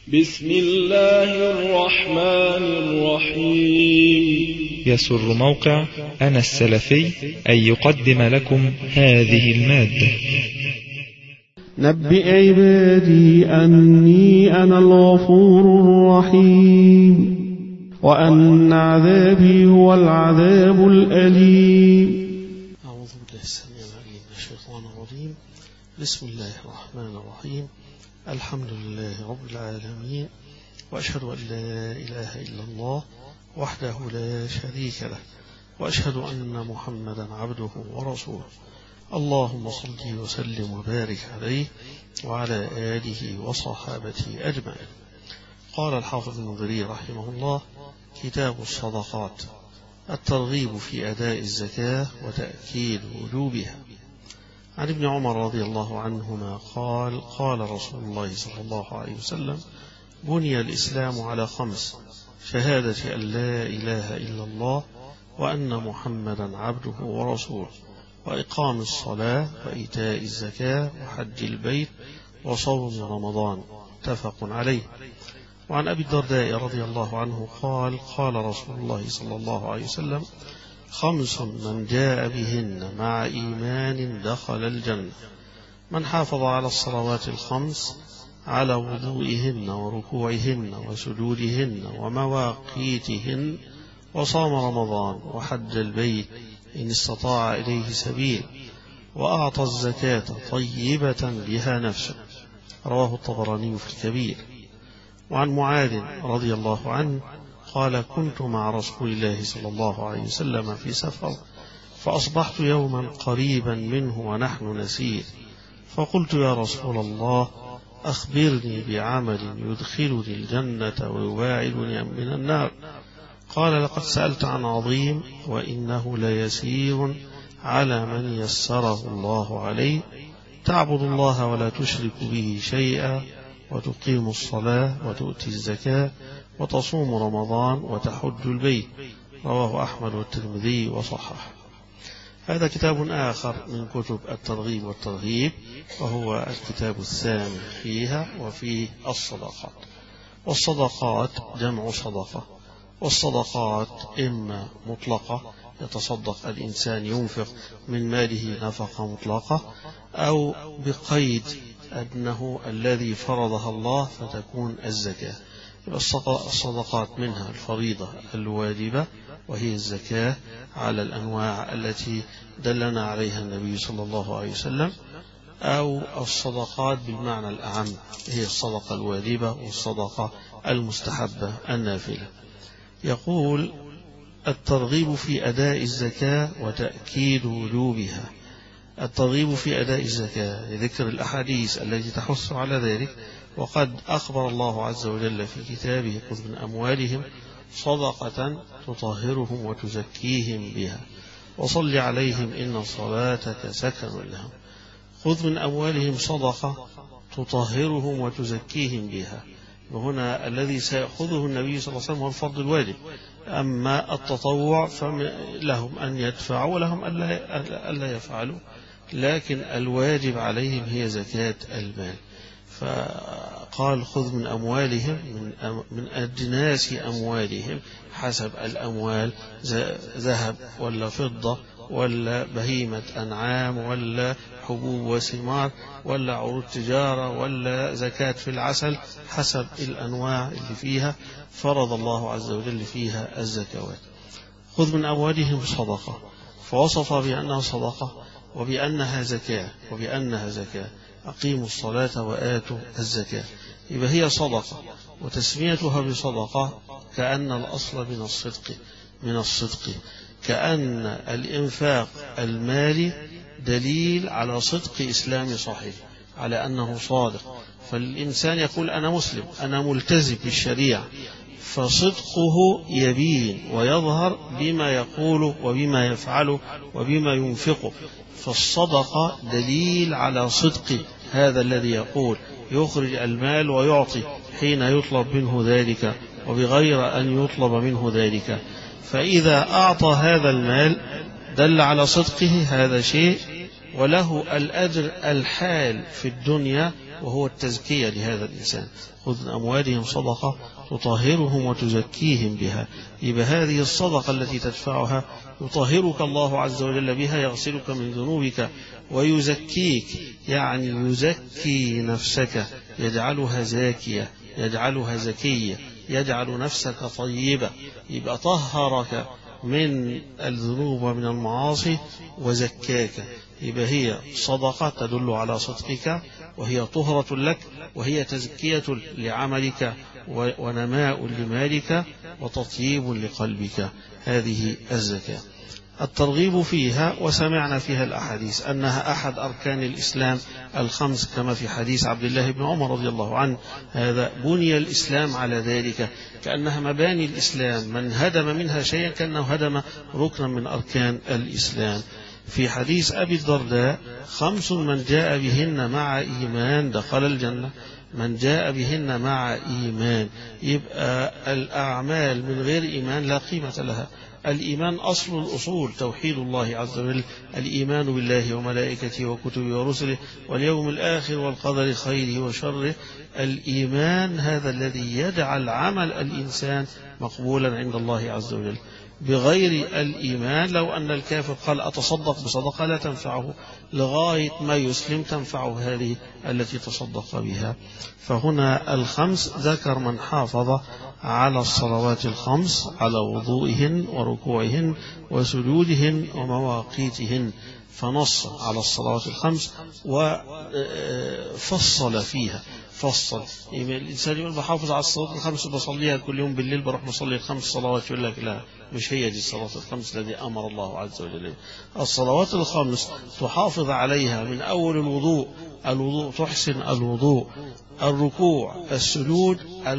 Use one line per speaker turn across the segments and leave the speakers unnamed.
بسم الله الرحمن الرحيم.
يسر موقع أنا السلفي أن يقدم لكم هذه المادة.
نبئ عبادي أني أنا الغفور الرحيم وأن عذابي هو العذاب الأليم.
أعوذ بالله السميع العليم من الشيطان الرجيم. بسم الله الرحمن الرحيم. الحمد لله رب العالمين، وأشهد أن لا إله إلا الله وحده لا شريك له، وأشهد أن محمدا عبده ورسوله. اللهم صل وسلم وبارك عليه وعلى آله وصحابته أجمعين. قال الحافظ المنذري رحمه الله: كتاب الصدقات، الترغيب في أداء الزكاة وتأكيد وجوبها. عن ابن عمر رضي الله عنهما قال: قال رسول الله صلى الله عليه وسلم: بني الإسلام على 5: شهادة أن لا إله إلا الله وأن محمدا عبده ورسوله، وإقام الصلاة، وإيتاء الزكاة، وحج البيت، وصوم رمضان. متفق عليه. وعن أبي الدرداء رضي الله عنه قال: قال رسول الله صلى الله عليه وسلم: 5 من جاء بهن مع إيمان دخل الجنة: من حافظ على الصلوات 5 على وضوئهن وركوعهن وسجودهن ومواقيتهن، وصام رمضان، وحج البيت إن استطاع إليه سبيل، وأعطى الزكاة طيبة بها نفسه. رواه الطبراني في الكبير. وعن معاذ رضي الله عنه قال: كنت مع رسول الله صلى الله عليه وسلم في سفر، فأصبحت يوما قريبا منه ونحن نسير، فقلت: يا رسول الله، أخبرني بعمل يدخلني الجنة ويباعدني من النار. قال: لقد سألت عن عظيم، وإنه ليسير على من يسره الله عليه: تعبد الله ولا تشرك به شيئا، وتقيم الصلاة، وتؤتي الزكاة، وتصوم رمضان، وتحج البيت. رواه أحمد والترمذي وصححه. هذا كتاب آخر من كتب الترغيب والترهيب، وهو الكتاب الثامن فيها، وفيه الصدقات. والصدقات جمع صدقة، والصدقات إما مطلقة يتصدق الإنسان ينفق من ماله نفقة مطلقة، أو بقيد أنه الذي فرضها الله فتكون الزكاة. الصدقات منها الفريضة الواجبة وهي الزكاة على الأنواع التي دلنا عليها النبي صلى الله عليه وسلم، أو الصدقات بالمعنى الأعم هي الصدقة الواجبة والصدقة المستحبة النافلة. يقول: الترغيب في أداء الزكاة وتأكيد وجوبها. الترغيب في أداء الزكاة لذكر الأحاديث التي تحث على ذلك، وقد أخبر الله عز وجل في كتابه: خذ من أموالهم صدقة تطهرهم وتزكيهم بها وصل عليهم إن صلاتك سكن لهم. خذ من أموالهم صدقة تطهرهم وتزكيهم بها. وهنا الذي سيأخذه النبي صلى الله عليه وسلم هو الفرض الواجب، أما التطوع فلهم أن يدفعوا ولهم ألا يفعلوا، لكن الواجب عليهم هي زكاة المال. فقال: خذ من أموالهم، من أجناس أموالهم، حسب الأموال، ذهب ولا فضة ولا بهيمة أنعام ولا حبوب وثمار ولا عروض تجارة ولا زكاة في العسل، حسب الأنواع اللي فيها فرض الله عز وجل فيها الزكوات. خذ من أموالهم صدقة، فوصف بأنها صدقة وبأنها زكاة. أقيموا الصلاة وآتوا الزكاة. يبقى هي صدقة، وتسميتها بصدقة كأن الأصل من الصدق، كأن الإنفاق المالي دليل على صدق إسلام صحيح، على أنه صادق. فالإنسان يقول: أنا مسلم، أنا ملتزم بالشريعة، فصدقه يبين ويظهر بما يقوله وبما يفعله وبما ينفقه. فالصدقة دليل على صدق هذا الذي يقول، يخرج المال ويعطي حين يطلب منه ذلك وبغير أن يطلب منه ذلك. فإذا أعطى هذا المال دل على صدقه، هذا شيء، وله الأجر الحال في الدنيا وهو التزكية لهذا الإنسان. خذ من أموالهم صدقة تطهرهم وتزكيهم بها. يبقى هذه الصدقة التي تدفعها يطهرك الله عز وجل بها، يغسلك من ذنوبك ويزكيك، يعني يزكي نفسك، يجعلها زاكية، يجعلها زكية، يجعل نفسك طيبة. يبقى طهرك من الذنوب ومن المعاصي وزكاك. يبقى هي صدقة تدل على صدقك، وهي طهرة لك، وهي تزكية لعملك ونماء لمالك وتطيب لقلبك. هذه الزكاة. الترغيب فيها، وسمعنا فيها الأحاديث أنها أحد أركان الإسلام الخمس، كما في حديث عبد الله بن عمر رضي الله عنه: هذا بني الإسلام على ذلك، كأنها مباني الإسلام، من هدم منها شيئا كأنه هدم ركنا من أركان الإسلام. في حديث أبي الدرداء: 5 من جاء بهن مع إيمان دخل الجنة. من جاء بهن مع إيمان، يبقى الأعمال من غير إيمان لا قيمة لها. الإيمان أصل الأصول، توحيد الله عز وجل، الإيمان بالله وملائكته وكتبه ورسله واليوم الآخر والقدر خيره وشره. الإيمان هذا الذي يجعل عمل الإنسان مقبولا عند الله عز وجل. بغير الإيمان، لو أن الكافر قال أتصدق بصدقة لا تنفعه، لغاية ما يسلم تنفعه هذه التي تصدق بها. فهنا الخمس ذكر من حافظ على الصلوات الخمس، على وضوئهن وركوعهن وسجودهن ومواقيتهن، فنص على الصلوات الخمس وفصل فيها. فصل الإنسان يقول بحافظ على الصلوات الخمس بصليها كل يوم بالليل، بروح مصلي ال5 صلوات، يقول لك لا، مش هي دي الصلوات الخمس الذي أمر الله عز وجل. الصلوات الخمس تحافظ عليها من أول الوضوء تحسن الوضوء، الركوع، السجود،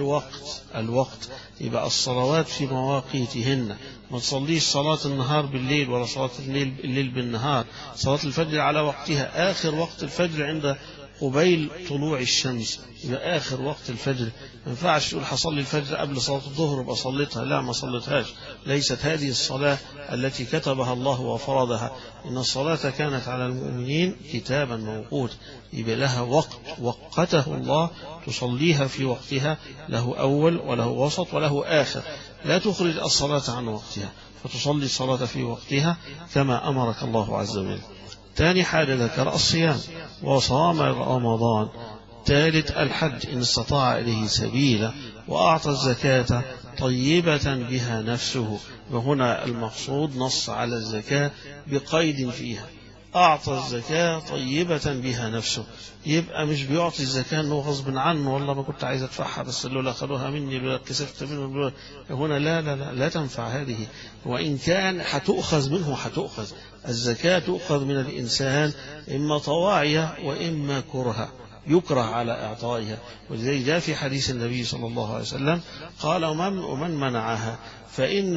الوقت. يبقى الصلوات في مواقيتهن. ما تصليش صلاة النهار بالليل ولا صلاة الليل بالنهار. صلاة الفجر على وقتها، آخر وقت الفجر عند قبيل طلوع الشمس، يبقى آخر وقت الفجر. ما ينفعش تقول حصلي الفجر قبل صلاة الظهر وابقى صليتها، لا، ما صليتهاش. ليست هذه الصلاة التي كتبها الله وفرضها. إن الصلاة كانت على المؤمنين كتابا موقوتا، يبقى لها وقت وقته الله، تصليها في وقتها، له أول وله وسط وله آخر. لا تخرج الصلاة عن وقتها، فتصلي الصلاة في وقتها كما أمرك الله عز وجل. ثاني حاجة ذكر الصيام وصام رمضان. ثالث الحج إن استطاع إليه سبيلا. وأعطى الزكاة طيبة بها نفسه. وهنا المقصود نص على الزكاة بقيد فيها، أعطى الزكاة طيبة بها نفسه. يبقى مش بيعطي الزكاة أنه غصب عنه، والله ما كنت عايز أدفعها بس لولا أخذوها مني، لولا كسفت منه. هنا لا تنفع هذه. وإن كان هتؤخذ منه، هتؤخذ الزكاة، تؤخذ من الإنسان إما طواعية وإما كرها، يكره على إعطائها. ولذلك جاء في حديث النبي صلى الله عليه وسلم قال: ومن منعها فإن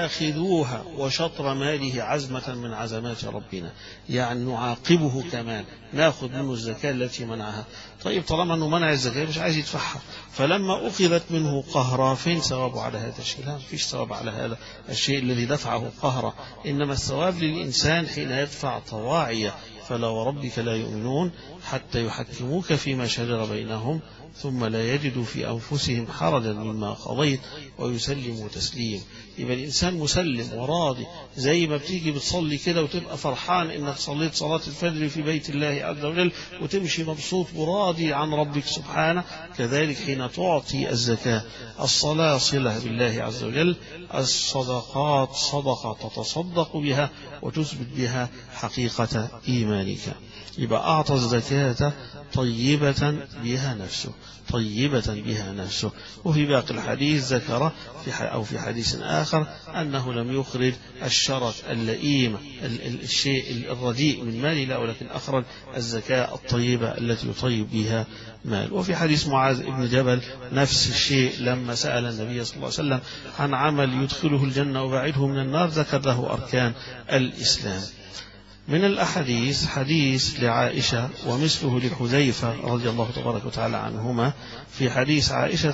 آخذوها وشطر ماله عزمة من عزمات ربنا. يعني نعاقبه كمان، ناخذ منه الزكاة التي منعها. طيب طالما أنه منع الزكاة مش عايز يدفعها، فلما أخذت منه قهرا، فين ثوابه على هذا الشيء؟ لا، فيش ثواب على هذا الشيء الذي دفعه قهرا. إنما الثواب للإنسان حين يدفع طواعية. فلا وربك لا يؤمنون حتى يحكموك فيما شجر بينهم ثم لا يجدوا في أنفسهم حرجا مما قضيت ويسلموا تسليم. يبقى الإنسان مسلم وراضي، زي ما بتيجي بتصلي كده وتبقى فرحان إنك صليت صلاة الفجر في بيت الله عز وجل وتمشي مبسوط وراضي عن ربك سبحانه. كذلك حين تعطي الزكاة. الصلاة صلة بالله عز وجل، الصدقات صدقة تتصدق بها وتثبت بها حقيقة إيمانك. يبقى أعطى الزكاة طيبة بها نفسه، طيبة بها نفسه. وفي باقي الحديث ذكر في حديث آخر أنه لم يخرج الشرف اللئيم، الشيء الرديء من ماله، لا، ولكن أخرج الزكاة الطيبة التي يطيب بها مال. وفي حديث معاذ بن جبل نفس الشيء، لما سأل النبي صلى الله عليه وسلم عن عمل يدخله الجنة وبعده من النار، ذكر له أركان الإسلام. من الأحاديث حديث لعائشة ومثله لحذيفة رضي الله تبارك وتعالى عنهما. في حديث عائشة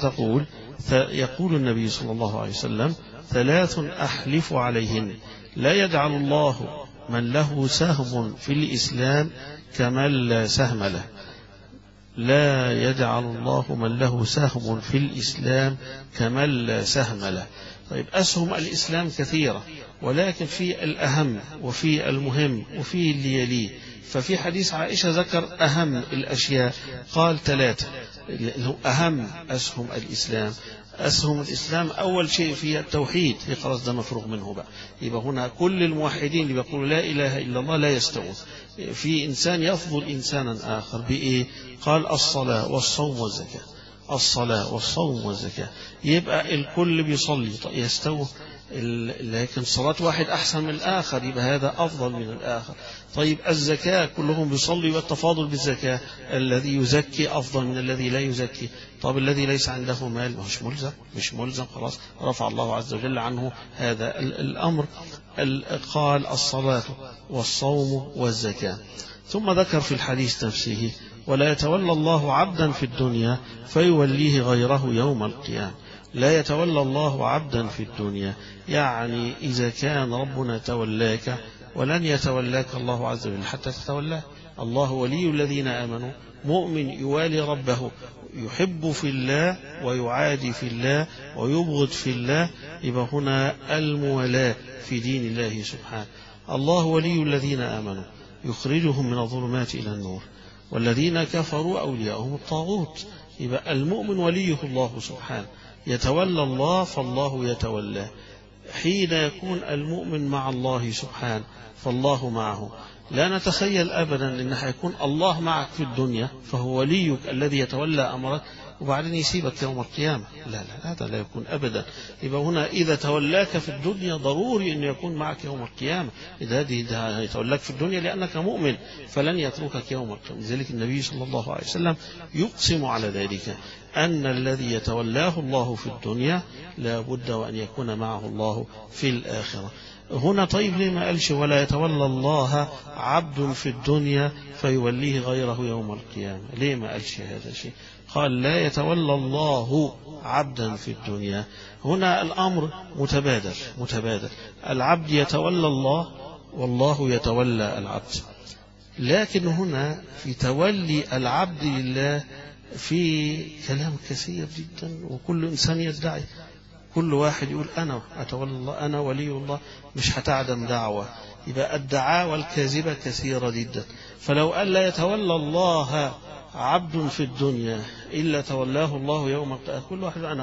يقول النبي صلى الله عليه وسلم: 3 أحلف عليهن لا يجعل الله من له سهم في الإسلام كمن لا سهم له. لا يجعل الله من له سهم في الإسلام كمن لا سهم له. طيب أسهم الإسلام كثيرة، ولكن في الأهم وفي المهم وفي اللي يليه. ففي حديث عائشة ذكر أهم الأشياء، قال 3 أهم أسهم الإسلام. أسهم الإسلام أول شيء فيها التوحيد، خلاص ده مفروغ منه بقى. يبقى هنا كل الموحدين اللي بيقولوا لا إله إلا الله لا يستوون. في إنسان يفضل إنسانا آخر بإيه؟ قال الصلاة والصوم والزكاة. الصلاة والصوم والزكاة، يبقى الكل بيصلي يستوى، لكن صلاة واحد أحسن من الآخر، يبقى هذا أفضل من الآخر. طيب الزكاة كلهم بيصلي، والتفاضل بالزكاة، الذي يزكي أفضل من الذي لا يزكي. طب الذي ليس عنده مال مش ملزم خلاص، رفع الله عز وجل عنه هذا الأمر. قال الصلاة والصوم والزكاة. ثم ذكر في الحديث نفسه ولا يتولى الله عبدا في الدنيا فيوليه غيره يوم القيامة. لا يتولى الله عبدا في الدنيا، يعني إذا كان ربنا تولاك ولن يتولاك الله عز وجل حتى تتولاه. الله ولي الذين آمنوا، مؤمن يوالي ربه، يحب في الله ويعادي في الله ويبغض في الله. يبقى هنا المولاة في دين الله سبحانه. الله ولي الذين آمنوا يخرجهم من الظلمات إلى النور، والذين كفروا أولياءهم الطاغوت. يبقى المؤمن وليه الله سبحانه، يتولى الله فالله يتولاه. حين يكون المؤمن مع الله سبحانه فالله معه. لا نتخيل أبدا أن هيكون الله معك في الدنيا فهو وليك الذي يتولى أمرك وبعدين يسيبك يوم القيامة. لا هذا لا يكون أبدا. يبقى هنا إذا تولاك في الدنيا ضروري أن يكون معك يوم القيامة. إذا يتولاك في الدنيا لأنك مؤمن فلن يتركك يوم القيامة. لذلك النبي صلى الله عليه وسلم يقسم على ذلك أن الذي يتولاه الله في الدنيا لا بد وأن يكون معه الله في الآخرة. هنا طيب ليه ما قالش ولا يتولى الله عبد في الدنيا فيوليه غيره يوم القيامة؟ ليه ما قالش هذا الشيء؟ قال لا يتولى الله عبدا في الدنيا. هنا الأمر متبادل. العبد يتولى الله والله يتولى العبد. لكن هنا في تولي العبد لله في كلام كثير جدا، وكل إنسان يدعي، كل واحد يقول أنا أتولى الله، أنا ولي الله، مش هتعدم دعوة. يبقى الدعاوى الكاذبة كثيرة جدا. فلو قال لا يتولى الله عبد في الدنيا إلا تولاه الله يوم القيامة، كل واحد أنا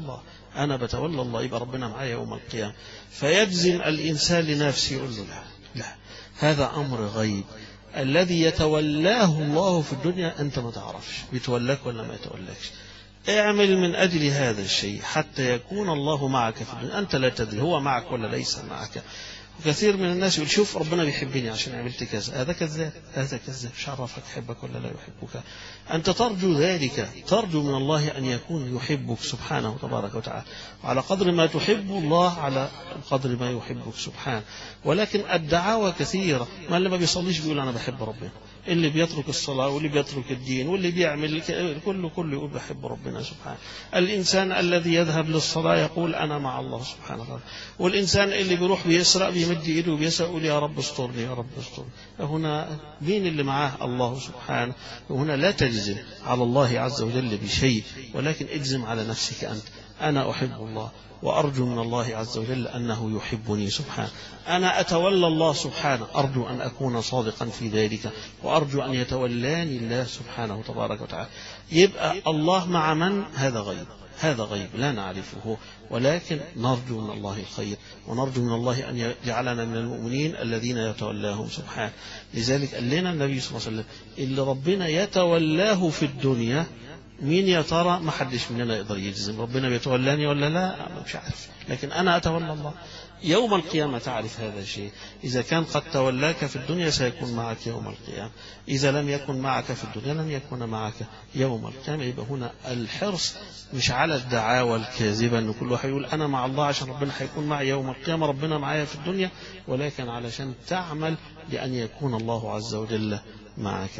بتولى الله، يبقى ربنا معايا يوم القيامة. فيجزم الإنسان لنفسه يقول له لا هذا أمر غيب. الذي يتولاه الله في الدنيا أنت ما تعرفش بيتولاك ولا ما يتولاكش. اعمل من أجل هذا الشيء حتى يكون الله معك في الدنيا. أنت لا تدري هو معك ولا ليس معك. وكثير من الناس يقول شوف ربنا بيحبني عشان عملت كذا. هذا كذاب، مش عرفك يحبك ولا لا يحبك. أنت ترجو ذلك، ترجو من الله أن يكون يحبك سبحانه تبارك وتعالى. وعلى قدر ما تحب الله على قدر ما يحبك سبحانه. ولكن الدعاوى كثيرة. ما اللي ما بيصليش بيقول أنا بحب ربنا، اللي بيترك الصلاة واللي بيترك الدين واللي بيعمل كله يقول بحب ربنا سبحانه. الإنسان الذي يذهب للصلاة يقول أنا مع الله سبحانه وتعالى. والإنسان اللي بيروح بيسرق بيمد إيده وبيسرق يقول يا رب استرني يا رب استرني. هنا مين اللي معاه؟ الله سبحانه. وهنا لا تجزم على الله عز وجل بشيء، ولكن اجزم على نفسك أنت. أنا أحب الله وأرجو من الله عز وجل أنه يحبني سبحانه. أنا أتولى الله سبحانه، أرجو أن أكون صادقا في ذلك، وأرجو أن يتولاني الله سبحانه تبارك وتعالى. يبقى الله مع من؟ هذا غيب لا نعرفه، ولكن نرجو من الله الخير، ونرجو من الله أن يجعلنا من المؤمنين الذين يتولاهم سبحانه. لذلك قال لنا النبي صلى الله عليه وسلم اللي ربنا يتولاه في الدنيا مين يا ترى؟ ما حدش مننا يقدر يجزم ربنا بيتولاني ولا لا، مش عارف، لكن أنا أتولى الله. يوم القيامة تعرف هذا الشيء. إذا كان قد تولاك في الدنيا سيكون معك يوم القيامة، إذا لم يكن معك في الدنيا لن يكون معك يوم القيامة. يبقى هنا الحرص مش على الدعاوى الكاذبة أن كل واحد يقول أنا مع الله عشان ربنا هيكون معي يوم القيامة، ربنا معايا في الدنيا، ولكن علشان تعمل لأن يكون الله عز وجل معك.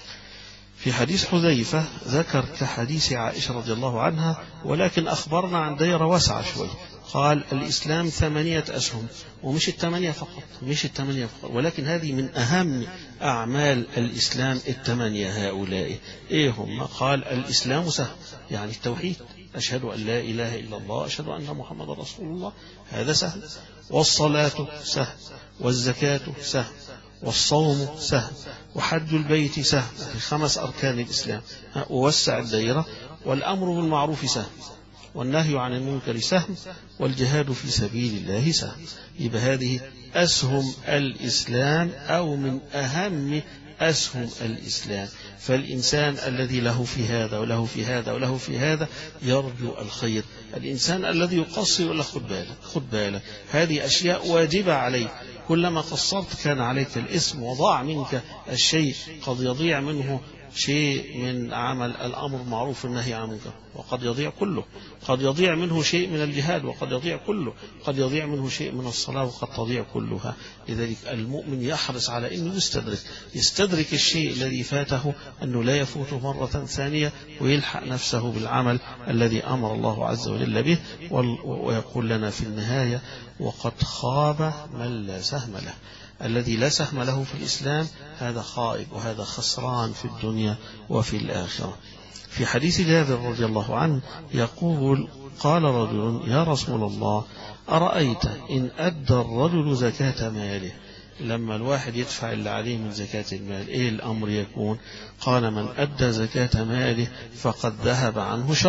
في حديث حذيفة ذكر كحديث عائشة رضي الله عنها، ولكن أخبرنا عن دائرة واسعة شوي. قال الإسلام 8 أسهم، ومش ال8 فقط، ولكن هذه من أهم أعمال الإسلام 8 هؤلاء. إيه هم؟ قال الإسلام سهم، يعني التوحيد، أشهد أن لا إله إلا الله، أشهد أن محمد رسول الله، هذا سهم. والصلاة سهم، والزكاة سهم، والصوم سهم، وحج البيت سهم، 5 أركان الإسلام. ووسع الدائرة. والأمر بالمعروف سهم، والنهي عن المنكر سهم، والجهاد في سبيل الله سهم. يبقى هذه أسهم الإسلام، أو من أهم أسهم الإسلام. فالإنسان الذي له في هذا وله في هذا وله في هذا يرجو الخير. الإنسان الذي يقصر يقول له خد بالك هذه أشياء واجبة عليك، كلما قصرت كان عليك الإثم، وضاع منك الشيء، قد يضيع منه شيء من عمل الأمر معروف والنهي عن المنكر، وقد يضيع كله. قد يضيع منه شيء من الجهاد وقد يضيع كله، قد يضيع منه شيء من الصلاة وقد تضيع كلها. لذلك المؤمن يحرص على أنه يستدرك الشيء الذي فاته، أنه لا يفوته مرة ثانية، ويلحق نفسه بالعمل الذي أمر الله عز وجل به. ويقول لنا في النهاية: وقد خاب من لا سهم له. الذي لا سهم له في الإسلام هذا خائب، وهذا خسران في الدنيا وفي الآخرة. في حديث جابر رضي الله عنه يقول: قال رجل: يا رسول الله، أرأيت إن أدى الرجل زكاة ماله؟ لما الواحد يدفع اللي عليه من زكاة المال إيه الأمر يكون؟ قال: من أدى زكاة ماله فقد ذهب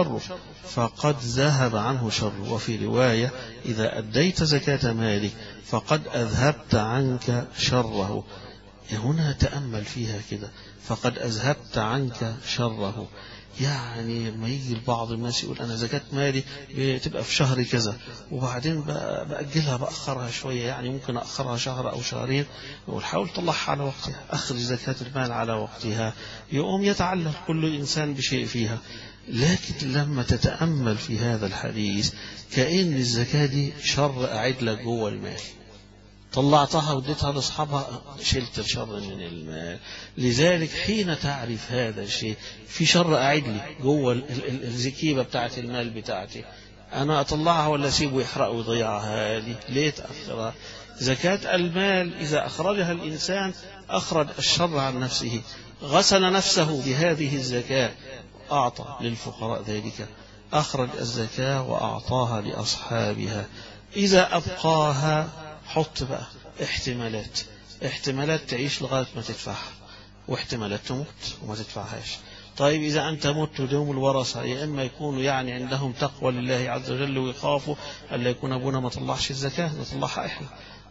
عنه شره. وفي رواية: إذا أديت زكاة مالك فقد أذهبت عنك شره. هنا تأمل فيها كده، فقد أذهبت عنك شره. يعني ما يجي البعض الناس يقول أنا زكاة مالي بتبقى في شهر كذا، وبعدين بأجلها بأخرها شوية، يعني ممكن أخرها شهر أو شهرين، وحاول تطلعها على وقتها، أخرج زكاة المال على وقتها، يقوم يتعلق كل إنسان بشيء فيها. لكن لما تتأمل في هذا الحديث كأن الزكاة دي شر قاعد لك جوه المال، طلعتها وديتها لاصحابها، شلت الشر من المال. لذلك حين تعرف هذا الشيء، في شر قاعد لي جوه الزكيبه بتاعت المال بتاعتي، انا اطلعها ولا اسيبه يحرق ويضيعها؟ هذه ليه تاخرها؟ زكاة المال اذا اخرجها الانسان اخرج الشر عن نفسه، غسل نفسه بهذه الزكاة، اعطى للفقراء ذلك، اخرج الزكاة واعطاها لاصحابها. اذا ابقاها حط بقى احتمالات تعيش لغاية ما تدفعها، واحتمالات تموت وما تدفعهاش. طيب إذا أنت مت ودوم الورثة يا إما يكونوا يعني عندهم تقوى لله عز وجل ويخافوا ألا يكون أبونا ما طلعش الزكاة نطلعها إحنا،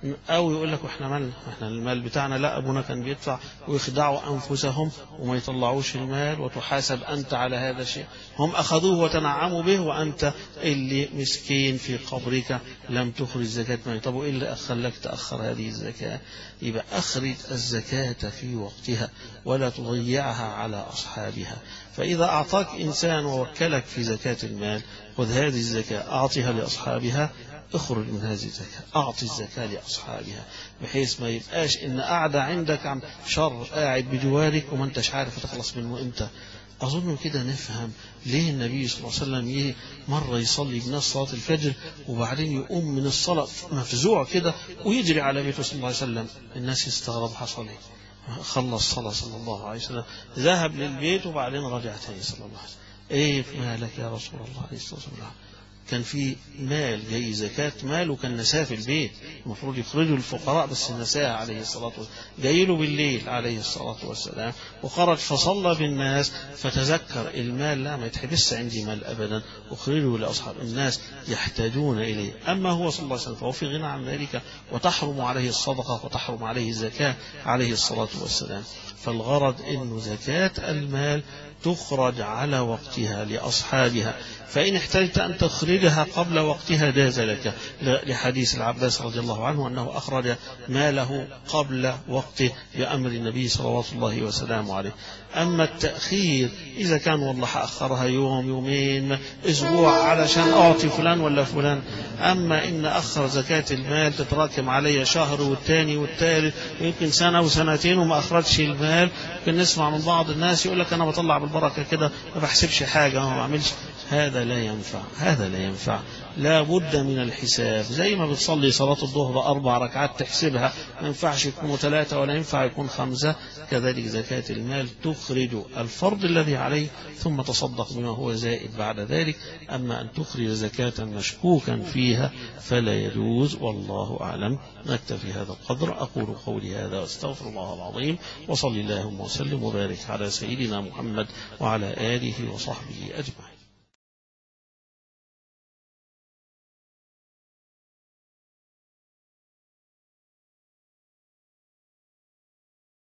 أو يقول لك إحنا المال بتاعنا لا، أبونا كان بيدفع، ويخدعوا أنفسهم وما يطلعوش المال، وتحاسب أنت على هذا الشيء. هم أخذوه وتنعموا به، وأنت اللي مسكين في قبرك لم تخرج زكاة مال. طب وإيه اللي خلاك تأخر هذه الزكاة؟ يبقى أخرج الزكاة في وقتها ولا تضيعها على أصحابها. فإذا أعطاك إنسان ووكلك في زكاة المال، خذ هذه الزكاة أعطيها لأصحابها، اخرج من هذه الزكاة، أعطي الزكاة لأصحابها، بحيث ما يبقاش إن قاعدة عندك عن شر قاعد بجوارك وما انتش عارف تخلص منه إمتى. أظن كده نفهم ليه النبي صلى الله عليه وسلم مرة يصلي بناس صلاة الفجر وبعدين يقوم من الصلاة مفزوع كده ويجري على بيته صلى الله عليه وسلم. الناس يستغرب حصل ايه، خلص صلاة صلى الله عليه وسلم، ذهب للبيت وبعدين رجع تاني صلى الله عليه وسلم. ايه مالك يا رسول الله عليه الصلاة والسلام؟ كان في مال جاي زكاة مال وكان نساه في البيت، المفروض يخرجوا الفقراء بس نساه عليه الصلاة والسلام، جاي له بالليل عليه الصلاة والسلام وخرج فصلى بالناس فتذكر المال، لا ما يتحبس عندي مال أبدا، أخرجه لأصحاب الناس يحتاجون إليه. أما هو صلى الله عليه وسلم فهو في غنى عن ذلك، وتحرم عليه الصدقة وتحرم عليه الزكاة عليه الصلاة والسلام. فالغرض إنه زكاة المال تخرج على وقتها لأصحابها، فإن احتجت أن تخرجها قبل وقتها جاز لك، لحديث العباس رضي الله عنه أنه أخرج ماله قبل وقته بأمر النبي صلوات الله وسلامه عليه. أما التأخير إذا كان والله أخرها يوم يومين أسبوع علشان أعطي فلان ولا فلان، أما إن أخر زكاة المال تتراكم علي شهر والتاني والتالت ويمكن سنة وسنتين وما أخرجش المال. ممكن نسمع من بعض الناس يقول لك أنا بطلع بالبركة كده ما بحسبش حاجة ما بعملش، هذا لا ينفع، هذا لا ينفع، لا بد من الحساب. زي ما بتصلي صلاة الظهر 4 ركعات تحسبها، ما ينفعش يكونوا 3 ولا ينفع يكون 5. كذلك زكاة المال تخرج الفرض الذي عليه ثم تصدق بما هو زائد بعد ذلك. أما أن تخرج زكاة مشكوكا فيها فلا يجوز، والله أعلم. نكتفي هذا القدر. أقول قولي هذا واستغفر الله العظيم، وصلي اللهم وسلم وبارك على سيدنا محمد وعلى آله وصحبه أجمعين.